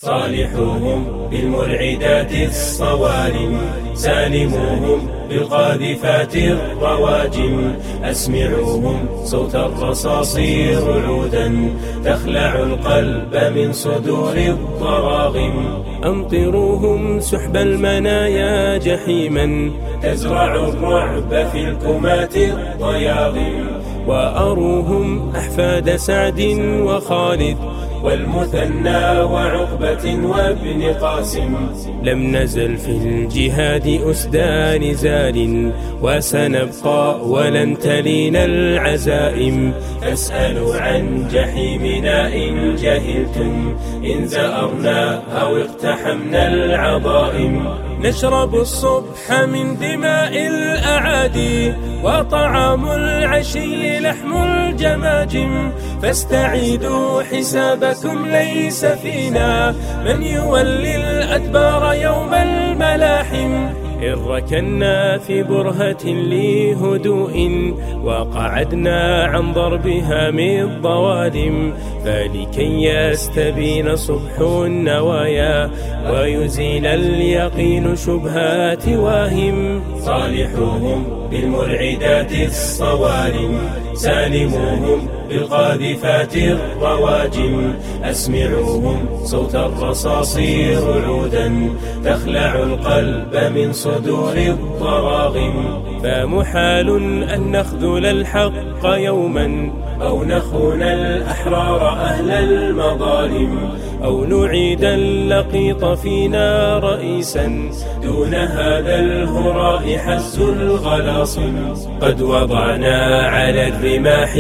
صالحوهم بالمرعدات الصوارم، سالموهم بالقاذفات الرواجم، أسمعوهم صوت الرصاص رعودا تخلع القلب من صدور الضراغم، أمطروهم سحب المنايا جحيما تزرع الرعب في الكمات الضياغم، وأروهم أحفاد سعد وخالد والمثنى وعقبة وابن قاسم، لم نزل في الجهاد أسدى نزال، وسنبقى ولن تلينا العزائم، فاسألوا عن جحيمنا إن جهلتم، إن زأرنا أو اقتحمنا العظائم، نشرب الصبح من دماء الأعادي، وطعام العشي لحم الجماجم، فاستعيدوا حسابكم ليس فينا من يولي الأدبار يوم الملاحم، إن ركنا في برهة لهدوء وقعدنا عن ضربها من الظوالم، فلكي يستبين صبح النوايا ويزيل اليقين شبهات واهم، صالحوهم بالمرعدات الصوارم، سالموهم بالقاذفات الرواجم، أسمعوهم صوت الرصاص رعودا تخلع القلب من صدور الضراغم، فمحال أن نخذل الحق يوما أو نخون الأحرار أهل المظالم، أو نعيد اللقيط فينا رئيسا دون هذا الهراء حز الغلاصم، قد وضعنا على الرماح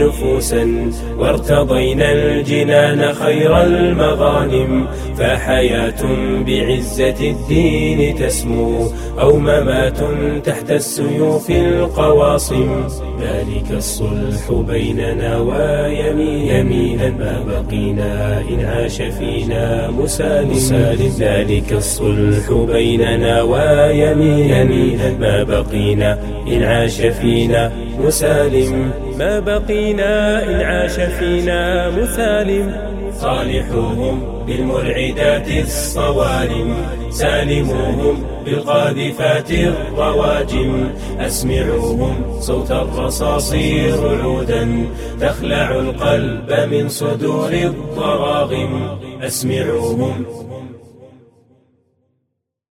نفوسا وارتضينا الجنان خير المغانم، فحياة بعزة الدين تسمو أو ممات تحت السيوف القواصم، ذلك الصلح بيننا ويمينا ما بقينا إن عاش فينا مسالم، ذلك الصلح بيننا ويمينا ما بقينا إن عاش فينا مسالم، ما بقينا إن عاش فينا مسالم، صالحوهم بالمرعدات الصوارم، سالموهم بالقاذفات الرواجم، أسمعوهم صوت الرصاص رعودا تخلع القلب من صدور الضراغم، أسمعوهم